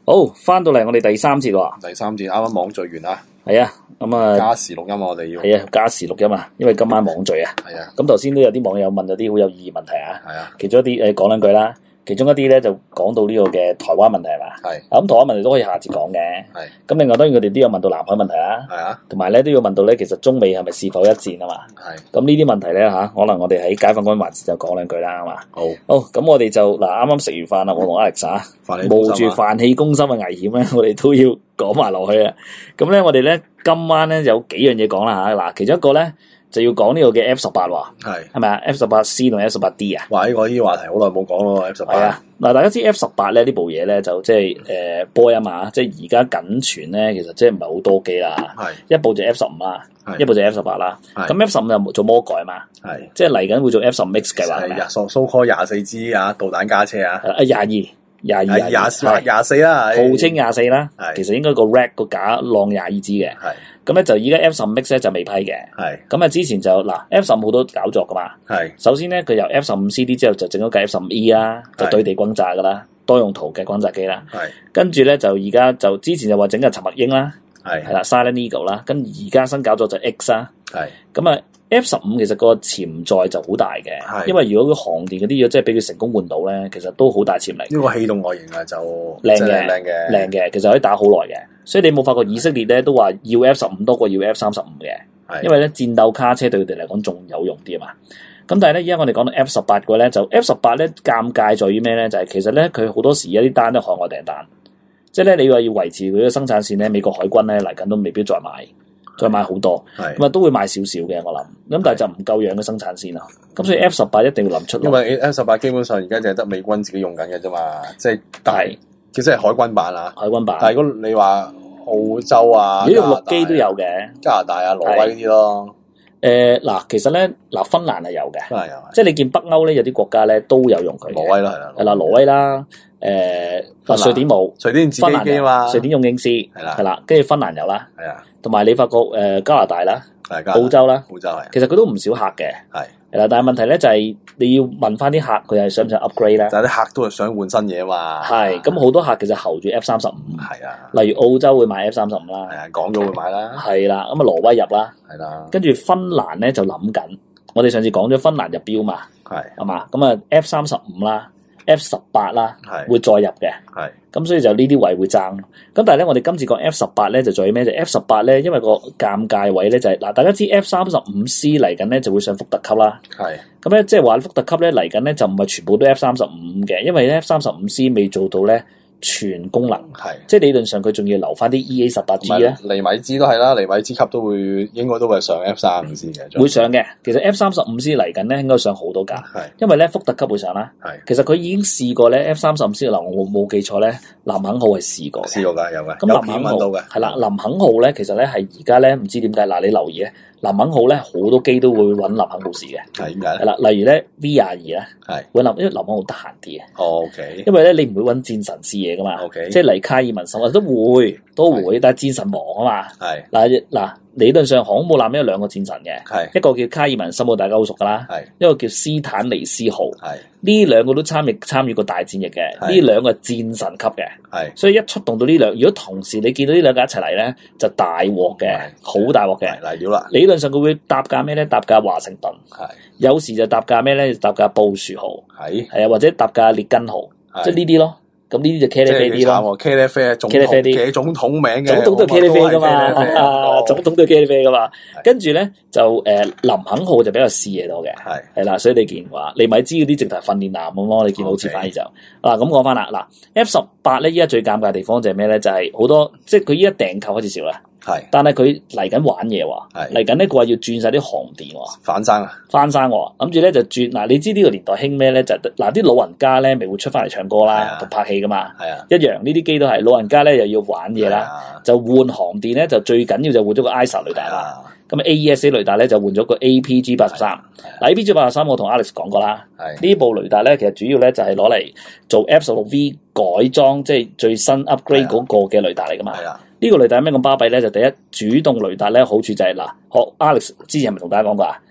好，翻到嚟我哋第三節喎。 第三節啱啱網聚完啦， 係啊，咁啊加時錄音我哋要。 係啊，加時錄音啊，因為今晚網聚啊。 係啊， 咁頭先都有啲網友問咗啲好有意義問題啊。 係啊， 其中一啲講兩句啦，其中一啲咧就講到呢個嘅台灣問題係嘛？ 係。 咁台灣問題都可以下節講嘅。 係。 咁另外當然佢哋都有問到南海問題啦。 係啊。 同埋咧都要問到咧，其實中美係咪是否一戰啊嘛？ 係。 咁呢啲問題咧可能我哋喺解放軍環節就講兩句啦，係嘛？ 好。 好，咁我哋就嗱啱啱食完飯啦，我同 Alex 冒住飯氣攻心嘅危險咧，我哋都要講埋落去啊！咁咧，我哋咧今晚咧有幾樣嘢講啦嚇。嗱，其中一個咧就要講呢個嘅 F18喎，係咪啊？F18C 同 F18D 啊？ 哇！呢個話題好耐冇講咯，F18。 係啊，嗱，大家知 F18咧呢部嘢咧就即係波音啊，即係而家僅存咧，其實即係唔係好多機啦。 係一部就 F15啦，一部就 F18啦。咁 F15就做魔改嘛， 係即係嚟緊會做 F10 Mix 計劃係蘇call 24支啊，導彈加車啊， 廿四啦， 號稱24啦， 係其實應該個 rack 個架晾22支嘅。 係咁咧就而家 F10 Mix 咧就未批嘅。 係咁啊之前就嗱 F15好多搞作噶嘛。 係首先咧佢由 F15CD 之後就整咗架 F15E 啦，就對地轟炸噶啦，多用途嘅轟炸機啦。 係跟住咧就而家就之前就話整架陳默英啦， 係啦 Silent Eagle 啦，跟而家新搞作就 X 啦。 係咁啊 F15其實個潛在就好大嘅，因為如果佢航電嗰啲嘢即係俾佢成功換到咧，其實都好大潛力。 呢個氣動外形啊就靚嘅，其實可以打好耐嘅。所以你冇發覺以色列咧都話要 F15多過要 F35嘅，因為咧戰鬥卡車對佢哋嚟講仲有用啲啊嘛。咁但係咧，而家我哋講到 F18嘅咧，就 F18咧尷尬在於咩咧？就係其實咧佢好多時有啲單都海外訂單，即係咧你話要維持佢嘅生產線咧，美國海軍咧嚟緊都未必再買好多，咁啊都會買少少嘅我諗，咁但係就唔夠養嘅生產線咯。咁所以 F18一定要諗出路。 因為 F18基本上而家就係得美軍自己用緊嘅啫嘛，即係其實係海軍版啊。 海軍版。 但係如果你話澳洲啊， 如果用陸機都有嘅， 加拿大啊、挪威嗰啲咯。 嗱，其實咧芬蘭係有嘅，即係你見北歐咧有啲國家咧都有用佢。 挪威啦，係啦， 挪威啦，瑞典冇， 瑞典自己機嘛， 瑞典用英獅係啦，跟住芬蘭有啦， 係啊， 同埋你發覺加拿大啦，澳洲啦，其實佢都唔少客嘅，係啦，但係問題咧就係你要問翻啲客佢係想唔想 upgrade 咧？ 但係啲客都係想換新嘢嘛。係咁好多客其實候住 F35， 係啊， 例如澳洲會買 F35啦， 係啊，講咗會買啦， 係啦，咁啊挪威入啦， 係啦， 跟住芬蘭咧就諗緊，我哋上次講咗芬蘭入標嘛，係嘛，咁啊 F35啦。F18啦，會再入嘅，咁所以就呢啲位會爭。咁但係咧，我哋今次講 F18咧就在於咩？就 F18咧，因為個尷尬位咧就係嗱，大家知 F35C 嚟緊咧就會上福特級啦，咁咧即係話福特級咧嚟緊咧就唔係全部都 F35嘅，因為 F35C 未做到咧全功能，即係理論上佢仲要留翻啲 EA18G 咧， 尼米茲都係啦，尼米茲級都會應該都會上 F35C 嘅， 會上嘅。其實 F35C 嚟緊咧應該上好多架，因為咧福特級會上啦。其實佢已經試過咧 F35C 嗱，我冇記錯咧，林肯號係試過㗎，有嘅。 咁林肯號係啦，林肯號咧其實咧係而家咧唔知點解嗱，你留意咧。林肯號咧好多機都會揾林肯號試嘅， 係點解？ 係啦，例如咧 V22咧，揾因為林肯號得閒啲嘅。 OK， 因為咧你唔會揾戰神試嘢噶嘛。OK，即係嚟卡爾文森都會，但係戰神忙啊嘛。係嗱，理論上航空母艦有兩個戰神嘅，一個叫卡爾文森號，大家好熟噶啦，一個叫斯坦尼斯號。呢兩個都參與過大戰役嘅，呢兩個戰神級嘅，所以一出動到呢兩，如果同時你見到呢兩架一齊嚟咧，就大鑊嘅，好大鑊嘅嚟料啦。 理論上佢會搭架咩咧？搭架華盛頓，有時就搭架咩咧？搭架布殊號，係啊，或者搭架列根號，即係呢啲咯。咁呢啲就茄喱啡啲咯， 茄喱啡總統名嘅， 總統都係茄喱啡噶嘛，總統都係茄喱啡噶嘛。跟住咧就林肯號就比較試嘢多嘅，係啦，所以你見話你咪知嗰啲直頭訓練艦咁咯，你見好似反而就嗱咁講翻啦，嗱 F18咧依家最尷尬嘅地方就係咩咧？就係好多即係佢依家訂購開始少啦。但係佢嚟緊玩嘢喎，嚟緊咧佢話要轉晒啲航電喎，翻生喎，諗住咧就轉嗱，你知呢個年代興咩咧？就嗱啲老人家咧咪會出翻嚟唱歌啦，同拍戲噶嘛，一樣呢啲機都係老人家咧又要玩嘢啦，就換航電咧就最緊要就換咗個 ISA 雷達啦，咁 AESA 雷達咧就換咗個 APG83，嗱 APG83 我同 Alex 講過啦，呢部雷達咧其實主要咧就係攞嚟做 F16V 改裝，即係最新 upgrade 嗰個嘅雷達嚟噶嘛。呢個雷達有咩咁巴閉咧？就第一，主動雷達咧好處就係嗱，學 Alex 之前係咪同大家講過啊？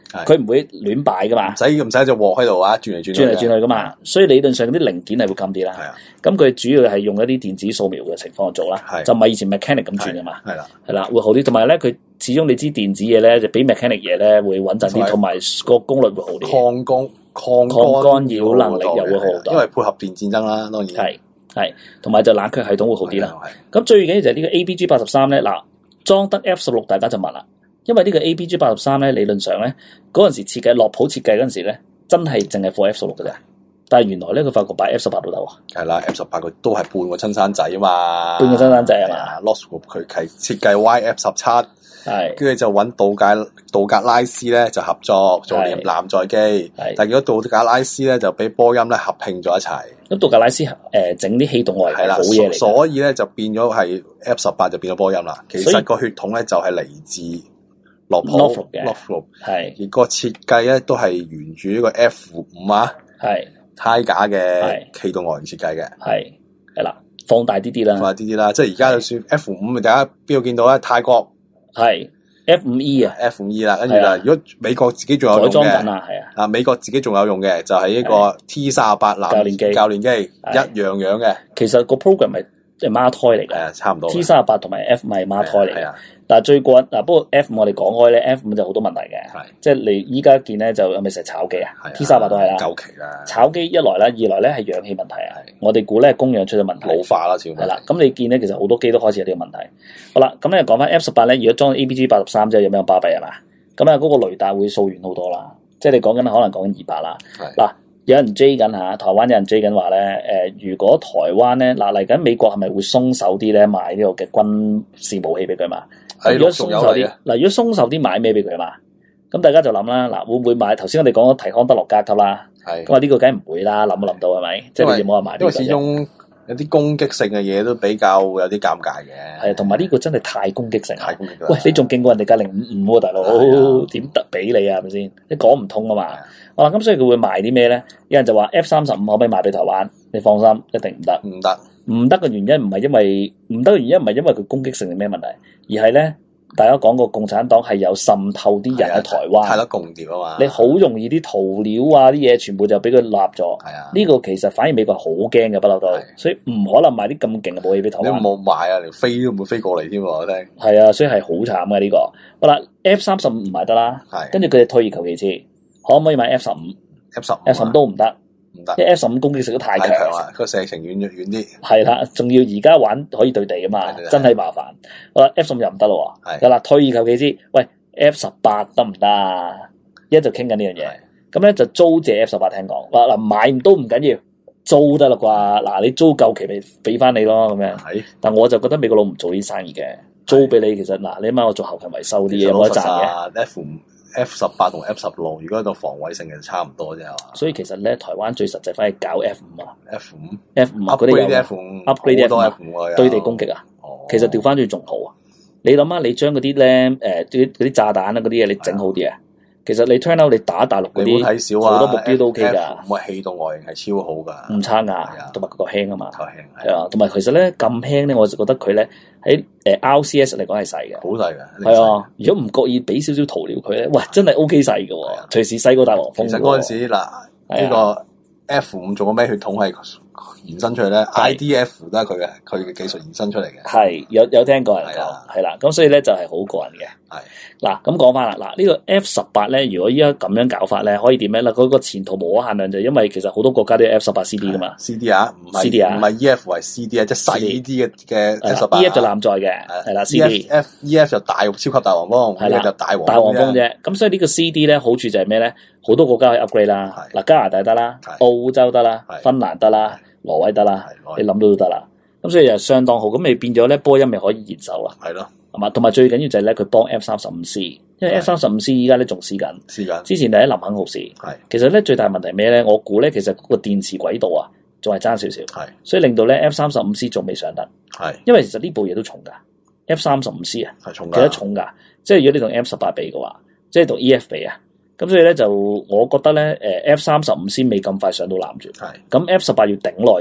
佢唔會亂擺噶嘛， 唔使隻鑊喺度啊，轉嚟轉去噶嘛，所以理論上啲零件係會襟啲啦。咁佢主要係用一啲電子掃描嘅情況去做啦，就唔係以前 mechanic 咁轉噶嘛。係啦，會好啲。同埋咧，佢始終你知電子嘢咧就比 mechanic 嘢咧會穩陣啲，同埋個功率會好啲。抗干擾能力又會好好多， 因為配合電戰爭啦，當然係，同埋就冷卻系統會好啲啦。咁最緊要就係呢個 APG83咧，嗱裝得 F16，大家就問啦，因為呢個 APG83咧理論上咧嗰陣時設計樂譜設計嗰陣時咧，真係淨係放 F16 嘅啫。但係原來咧佢發覺擺 F18 都得喎。 係啦，F18佢都係半個親生仔啊嘛， 半個親生仔係嘛 ？Lost Group 佢係設計 YF17。 係， 跟住就揾道格拉斯咧就合作做艦載機，但係如果道格拉斯咧就俾波音咧合併咗一齊。 咁道格拉斯整啲氣動外係好嘢嚟， 所以咧就變咗係 F18就變咗波音啦。其實個血統咧就係嚟自Northrop 嘅，而個設計咧都係沿住呢個 F5啊，Tiger 嘅氣動外形設計嘅， 係啦，放大啲啲啦， 即係而家就算 F5，大家邊度見到咧？泰國。 係 F5E 啊 ，F5E 啦，跟住啦，如果美國自己仲有用嘅，美國自己仲有用嘅就係呢個 T38教練機一樣嘅。 其實個 program 係孖胎嚟嘅， 差唔多。 T38同埋 F5係孖胎嚟嘅。但係最過癮不過 F5 我哋講開咧 ，F5 就好多問題嘅，即係你依家見咧就係咪成日炒機啊 ？T38都係啦， 夠期啦。 炒機一來啦，二來咧係氧氣問題啊。我哋估咧供氧出咗問題， 老化啦，係啦。咁你見咧，其實好多機都開始有呢個問題。好啦，咁咧講翻 F18咧，如果裝 APG83之後有咩巴閉係嘛？咁啊嗰個雷達會掃遠好多啦。即係你講緊可能講緊200啦。嗱，有人追緊嚇，台灣有人追緊話咧，如果台灣咧嚟緊美國係咪會鬆手啲咧買呢個嘅軍事武器俾佢嘛？如果鬆手啲，如果鬆手啲買咩俾佢嘛？咁大家就諗啦，會唔會買？頭先我哋講咗提康德洛加級啦，咁啊呢個梗係唔會啦，諗都諗到係咪？即係你冇話買。 因為始終有啲攻擊性嘅嘢都比較有啲尷尬嘅。 係，同埋呢個真係太攻擊性。喂，你仲勁過人哋架055喎，大佬，點得俾你啊？係咪先？你講唔通啊嘛。咁所以佢會賣啲咩咧？有人就話 F35可唔可以賣俾台灣？你放心，一定唔得。唔得嘅原因唔係因為佢攻擊性係咩問題，而係咧大家講過共產黨係有滲透啲人喺台灣， 太多共調啊嘛。 你好容易啲塗料啊啲嘢全部就俾佢立咗。呢個其實反而美國好驚嘅不嬲都，所以唔可能賣啲咁勁嘅武器俾台灣。 你冇賣啊，連飛都唔會飛過嚟添喎，我聽。 係啊，所以係好慘嘅呢個。好啦 ，F35唔賣得啦，跟住佢哋退而求其次，可唔可以買 F15？F15 都唔得。因為 F15 攻擊性都太強啦，個射程遠啲。 係啦，仲要而家玩可以對地啊嘛，真係麻煩。好啦 ，F15 又唔得咯喎。係啦，退而求其次，喂 F18 得唔得啊？一就傾緊呢樣嘢，咁咧就租借 F18聽講。嗱買都唔緊要，租得啦啩？嗱你租夠期咪俾翻你咯咁樣。係，但我就覺得美國佬唔做呢啲生意嘅，租俾你其實嗱，你諗下我做後勤維修啲嘢冇得賺嘅。 F18 同 F16，如果個防衛性其實差唔多啫，係嘛？ 所以其實咧，台灣最實際反而搞 F5 啊 ，F5 嗰啲有 upgrade F5 對地攻擊啊，其實調翻轉仲好啊！你諗下，你將嗰啲咧嗰啲炸彈啊嗰啲嘢，你整好啲啊！其實你 turn out 你打大陸嗰啲好多目標都 OK 㗎， 唔係氣動外形係超好㗎， 唔差㗎，同埋個輕啊嘛，係啊，同埋其實咧咁輕咧，我就覺得佢咧喺RCS 嚟講係細嘅， 好細嘅， 係啊！如果唔覺意俾少少塗料佢咧，喂，真係 OK 細嘅喎，隨時細過大黃蜂。 其實嗰陣時嗱，呢個 F5做個咩血統係延伸出嚟咧 ？IDF 都係佢嘅技術延伸出嚟嘅， 係有聽過人講，係啦，咁所以咧就係好過癮嘅。係嗱，咁講翻啦，嗱呢個 F18咧，如果依家咁樣搞法咧，可以點咧？嗱，嗰個前途無可限量，就因為其實好多國家都有 F18 CD 噶嘛 ，CD 啊，唔係 EF 為 CD 啊，即係細啲嘅 F18。 EF 就艦載嘅，係啦 ，EF 就大超級大黃蜂，係啦就大黃蜂啫。咁所以呢個 CD 咧好處就係咩咧？好多國家可以 upgrade 啦，嗱加拿大得啦，澳洲得啦，芬蘭得啦，挪威得啦，你諗到都得啦。咁所以就相當好，咁咪變咗咧波音咪可以延手啦。係咯。同埋最緊要就係咧，佢幫 F35C，因為 F35C 依家咧仲試緊。之前就喺林肯號試。其實咧最大問題咩咧？我估咧其實個電池軌道啊，仲係爭少少。所以令到咧 F35C 仲未上得。因為其實呢部嘢都重㗎。F35C 啊，其實重㗎。即係如果你同 F18 比嘅話，即係同 EF 比啊。咁所以咧就我覺得咧，F35C 未咁快上到攬住。咁 F18 要頂耐啲。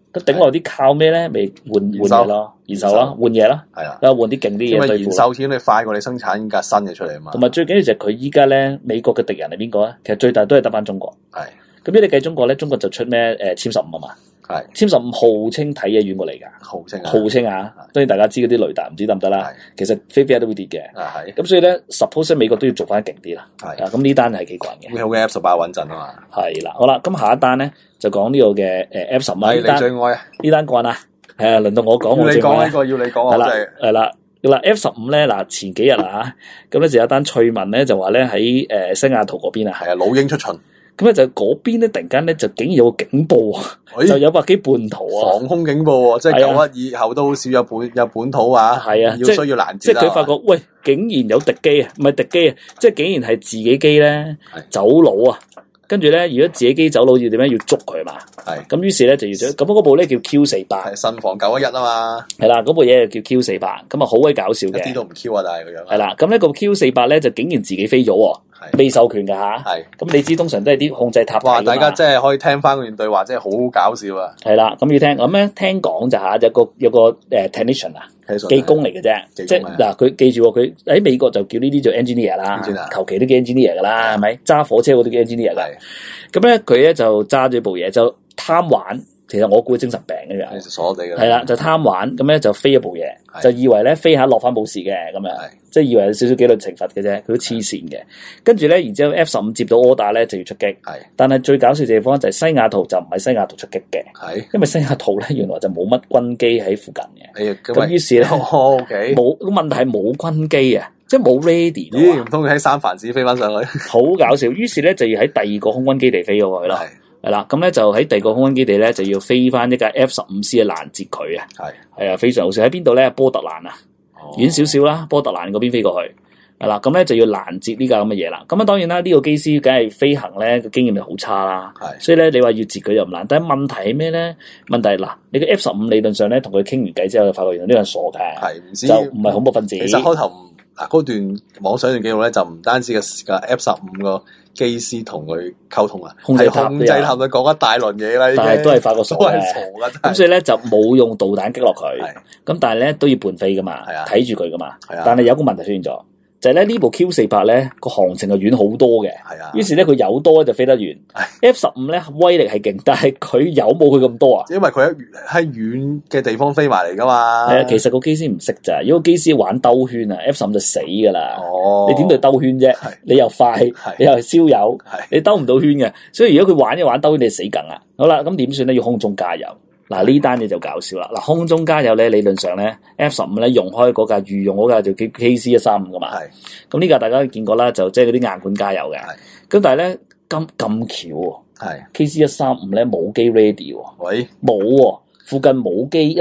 咁頂耐啲靠咩咧？咪換嘢咯，延壽啦，換嘢啦， 係啊， 換啲勁啲嘢。因為延壽錢你快過你生產架新嘅出嚟啊嘛。 同埋最緊要就係佢依家咧，美國嘅敵人係邊個啊？其實最大都係得翻中國。 係。 咁如果你計中國咧，中國就出咩殲15啊嘛。係。殲15號稱睇嘢遠過嚟㗎。號稱啊！當然大家知嗰啲雷達唔知得唔得啦。其實飛都會跌嘅。係。咁所以咧 ，suppose 美國都要做翻勁啲啦。係。咁呢單係幾滾嘅。 好嘅 F18穩陣啊嘛。係啦，好啦，咁下一單咧就講呢個嘅F15。 你最愛啊？ 呢單幹啊！輪到我講，我最愛。 要你講呢個，要你講。 係啦。F15咧嗱，前幾日啊，咁咧就有一單趣聞咧，就話咧喺西雅圖嗰邊啊， 係啊，老鷹出巡， 咁咧就嗰邊咧突然間咧就竟然有個警報啊，就有百幾叛徒啊， 防空警報即係9·11以後都好少有本土啊，係啊，需要攔截啦。 即係佢發覺，喂，竟然有敵機啊，唔係敵機啊，即係竟然係自己機咧走佬啊！跟住咧，如果自己機走佬要點樣？要捉佢嘛？係。咁於是咧就要咁嗰部咧叫 Q48，係慎防9·11啊嘛。係啦，嗰部嘢就叫 Q48，咁啊好鬼搞笑嘅。一啲都唔 Q 啊，但係個樣。係啦，咁呢個 Q48咧就竟然自己飛咗喎，未授權㗎吓。係。咁你知通常都係啲控制塔。哇！大家真係可以聽翻嗰段對話，真係好搞笑啊。係啦，咁要聽咁咧，聽講就嚇有個technician 啊。技工嚟嘅啫，即係嗱，佢記住佢喺美國就叫呢啲做 engineer 啦，求其都叫 engineer 噶啦，係咪？揸火車我都叫 engineer 噶。咁咧佢咧就揸住部嘢就貪玩，其實我估精神病嘅樣，傻地嘅。係啦，就貪玩，咁咧就飛一部嘢，就以為咧飛下落翻冇事嘅咁樣，即係以為有少少紀律懲罰嘅啫，佢都黐線嘅。跟住咧，然之後 F15接到 order 咧就要出擊，但係最搞笑嘅地方就係西雅圖就唔係西雅圖出擊嘅，因為西雅圖咧原來就冇乜軍機喺附近嘅，咁於是咧冇問題係冇軍機啊，即係冇 ready。咦？唔通喺三藩市飛翻上去？好搞笑！於是咧就要喺第二個空軍基地飛咗過去啦。係啦，咁咧就喺第二個空軍基地咧就要飛翻一架 F15C 去攔截佢啊。係啊，非常好笑。喺邊度咧？波特蘭啊，遠少少啦，波特蘭嗰邊飛過去。係啦，咁咧就要攔截呢架咁嘅嘢啦。咁啊，當然啦，呢個機師梗係飛行咧個經驗就好差啦。係，所以咧你話要截佢又唔難。但係問題係咩咧？問題嗱，你個 F15理論上咧同佢傾完偈之後，就發覺原來呢個人傻嘅，就唔係恐怖分子。其實開頭嗰段網上段記錄咧，就唔單止個 F15個機師同佢溝通啊，控制塔咪講一大輪嘢啦，但係都係發個傻嘅，咁所以咧就冇用導彈擊落佢，咁但係咧都要伴飛噶嘛，睇住佢噶嘛，但係有個問題出現咗。就係咧呢部 Q48咧個航程係遠好多嘅，於是咧佢有多就飛得遠。F15咧威力係勁，但係佢有冇佢咁多啊？因為佢喺遠嘅地方飛埋嚟噶嘛。係啊，其實個機師唔識咋，如果機師玩兜圈啊 ，F15 就死噶啦。哦，你點對兜圈啫？你又快，你又係燒油，你兜唔到圈嘅。所以如果佢玩一玩兜圈，你就死梗啦。好啦，咁點算咧？要空中加油。嗱呢單嘢就搞笑啦！嗱空中加油咧，理論上咧 F15咧用開嗰架御用嗰架就叫 KC-135噶嘛。係。咁呢架大家都見過啦，就即係嗰啲硬管加油嘅。係。咁但係咧咁巧喎。係。KC-135咧冇機 ready 喎。喂。冇喎，附近冇機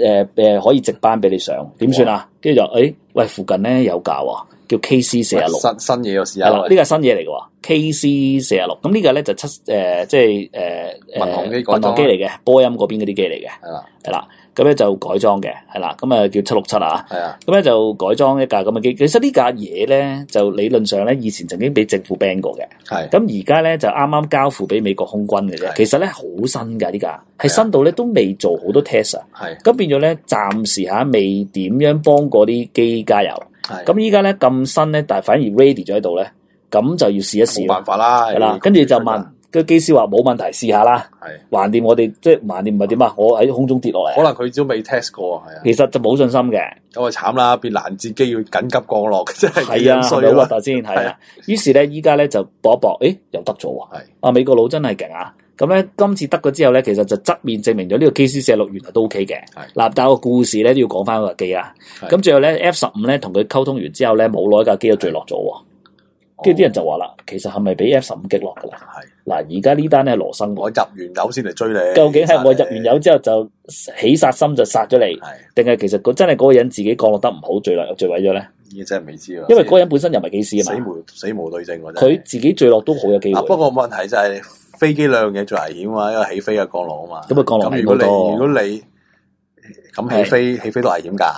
135可以直班俾你上，點算啊？跟住就喂附近咧有架喎，叫 KC-46。新嘢又試下。係啦，呢架新嘢嚟嘅喎。KC-46，咁呢個咧就即係民航機嚟嘅，波音嗰邊嗰啲機嚟嘅，係啦，咁咧就改裝嘅，係啦，咁啊叫767啊，係啊，咁咧就改裝一架咁嘅機。其實呢架嘢咧就理論上咧以前曾經俾政府 ban 過嘅，係，咁而家咧就啱啱交付俾美國空軍嘅啫。其實咧好新㗎呢架，係新到咧都未做好多 test 啊，係，咁變咗咧暫時未點樣幫嗰啲機加油，係，咁依家咧咁新咧，但係反而 ready 咗喺度咧。咁就要試一試，冇辦法啦，係啦。跟住就問個機師話冇問題，試下啦。係，橫掂我哋即係橫掂唔係點啊？我喺空中跌落嚟，可能佢都未 test 過，係啊。其實就冇信心嘅，咁啊慘啦，變攔截機要緊急降落，真係幾衰啊！好核突先係啊。於是咧，依家咧就搏一搏，又得咗喎。係啊，美國佬真係勁啊！咁咧，今次得咗之後咧，其實就側面證明咗呢個 KC-46原來都 OK 嘅。係嗱，但係個故事咧都要講翻個機啊。咁最後咧 F15咧同佢溝通完之後咧，冇耐架機就墜落咗喎。跟住啲人就話啦，其實係咪俾 F15擊落噶啦？係嗱，而家呢單咧羅生，我入完油先嚟追你。究竟係我入完油之後就起殺心就殺咗你，定係其實真係嗰個人自己降落得唔好墜毀咗咧？呢真係未知啊！因為嗰個人本身又唔係機師啊嘛，死無對證喎。佢自己墜落都好有機會。不過問題就係飛機兩樣嘢最危險啊，因為起飛啊降落啊嘛。咁啊降落係好多。如果你咁起飛都危險㗎。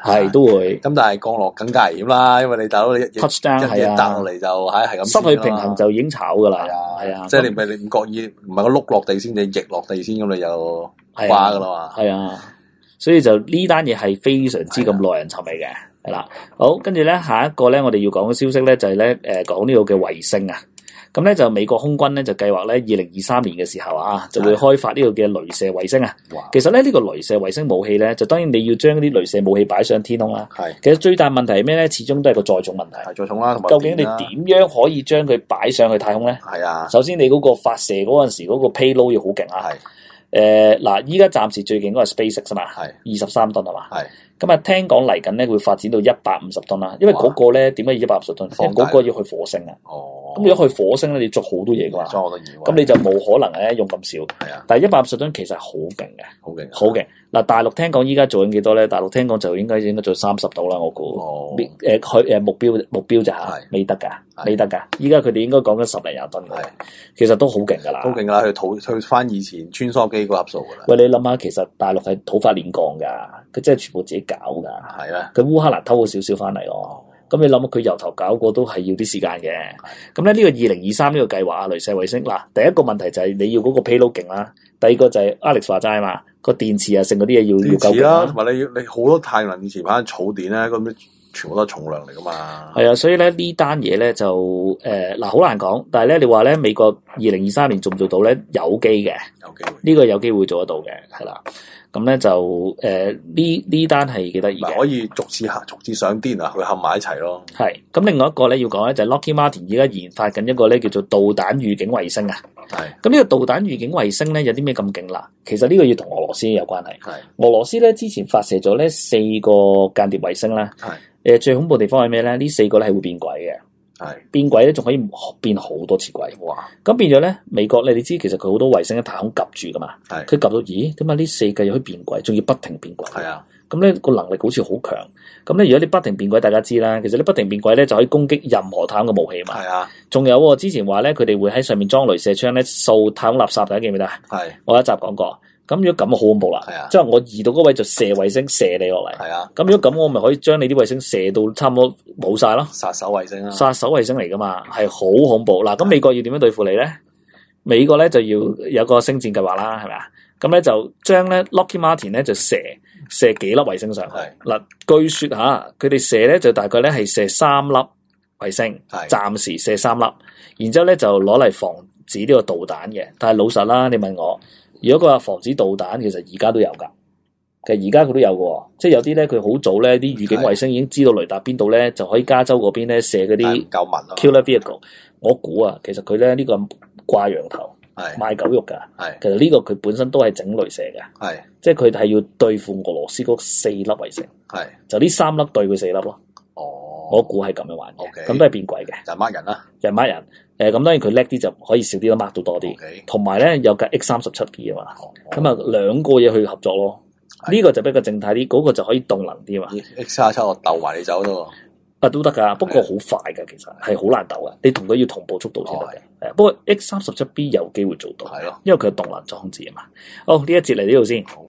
係都會。 咁但係降落更加危險啦，因為你大佬你一 touchdown 係啊， 彈落嚟就係咁失去平衡就已經炒噶啦。係啊， 即係你唔覺意唔係個碌落地先，你翼落地先咁，你就瓜噶啦嘛。 係啊，所以就呢單嘢係非常之咁耐人尋味嘅。係啦，好，跟住咧下一個咧，我哋要講嘅消息咧就係咧講呢個嘅衛星啊。咁咧就美國空軍咧就計劃咧2023年嘅時候啊，就會開發呢個嘅鐳射衛星啊。其實咧呢個鐳射衛星武器咧，就當然你要將啲鐳射武器擺上天空啦。其實最大問題係咩咧？始終都係個載重問題。 載重啦，同埋究竟你點樣可以將佢擺上去太空咧？係啊。首先你嗰個發射嗰陣時嗰個 payload 要好勁啊。嗱，依家暫時最勁嗰個係 SpaceX 啊嘛，23噸係嘛。咁啊，聽講嚟緊咧會發展到150噸啦，因為嗰個咧點解要150噸？因為嗰個要去火星啊。咁如果去火星咧，你做好多嘢㗎嘛。裝好多嘢。咁你就冇可能咧用咁少。係啊。但係150噸其實係好勁嘅。好勁。好勁。嗱，大陸聽講依家做緊幾多咧？大陸聽講就應該做30度啦，我估。佢目標就係未得㗎，未得㗎。依家佢哋應該講緊10零20噸嘅。其實都好勁㗎啦。好勁㗎啦，去翻以前穿梭機嗰個級數㗎啦。喂，你諗下，其實大陸係土法煉鋼㗎，佢真係全部自己搞㗎。係啊。佢烏克蘭偷咗少少翻嚟咯。咁你諗下佢由頭搞過都係要啲時間嘅。咁咧呢個2023呢個計劃啊，鐳射衛星嗱，第一個問題就係你要嗰個 payload 勁啦，第二個就係 Alex 話齋啊嘛，個電池啊，剩嗰啲嘢要夠勁啦， 同埋你好多太陽能電池反正儲電咧，咁全部都係重量嚟噶嘛。係啊，所以咧呢單嘢咧就嗱好難講，但係咧你話咧美國2023年做唔做到咧？有機嘅，有機會呢個有機會做得到嘅，係啦。咁咧就呢單係幾得意嘅， 可以逐次上天啊，佢合埋一齊咯。 係咁，另外一個咧要講咧就係 Lockheed Martin 而家研發緊一個咧叫做導彈預警衛星啊。係咁呢個導彈預警衛星咧有啲咩咁勁啦？其實呢個要同俄羅斯有關係。係俄羅斯咧之前發射咗咧4個間諜衛星啦。係最恐怖地方係咩咧？呢4個咧係會變軌嘅。係變軌咧，仲可以變好多次軌。哇！咁變咗咧，美國你知其實佢好多衛星喺太空夾住噶嘛。係佢夾到，咦？點解呢4個又可以變軌，仲要不停變軌？係啊。咁咧個能力好似好強。咁咧如果你不停變軌，大家知啦，其實你不停變軌咧就可以攻擊任何太空嘅武器嘛。係啊。仲有之前話咧，佢哋會喺上面裝鐳射槍咧掃太空垃圾，大家記唔記得啊？係。我有一集講過。咁如果咁好恐怖啦，即係我移到嗰位就射衛星射你落嚟。係啊，咁如果咁我咪可以將你啲衛星射到差唔多冇晒咯。殺手衛星啊！殺手衛星嚟噶嘛，係好恐怖。嗱，咁美國要點樣對付你咧？美國咧就要有個星戰計劃啦，係咪啊？咁咧就將咧 Lockheed Martin 咧就射幾粒衛星上去。嗱，據說吓佢哋射咧就大概咧係射3粒衛星，暫時射3粒，然之後咧就攞嚟防止呢個導彈嘅。但係老實啦，你問我。如果佢話防止導彈，其實而家都有㗎。其實而家佢都有嘅，即係有啲咧，佢好早咧，啲預警衛星已經知道雷達邊度咧，就可以加州嗰邊咧射嗰啲 killer vehicle。我估啊，其實佢咧呢個掛羊頭賣狗肉㗎。其實呢個佢本身都係整鐳射嘅。即係佢係要對付俄羅斯嗰4粒衛星。就呢3粒對佢4粒咯。我估係咁樣玩嘅，咁都係變軌嘅。就 mark 人啦，就 mark 人。咁當然佢叻啲就可以少啲都 mark 到多啲。同埋咧有架 X-37B 啊嘛，咁啊2個嘢去合作咯。呢個就比較靜態啲，嗰個就可以動能啲啊嘛。X-37我鬥埋你走咯。都得㗎，不過好快㗎，其實係好難鬥㗎。你同佢要同步速度先得嘅。不過 X-37B 有機會做到，因為佢有動能裝置啊嘛。好，呢一節嚟呢度先。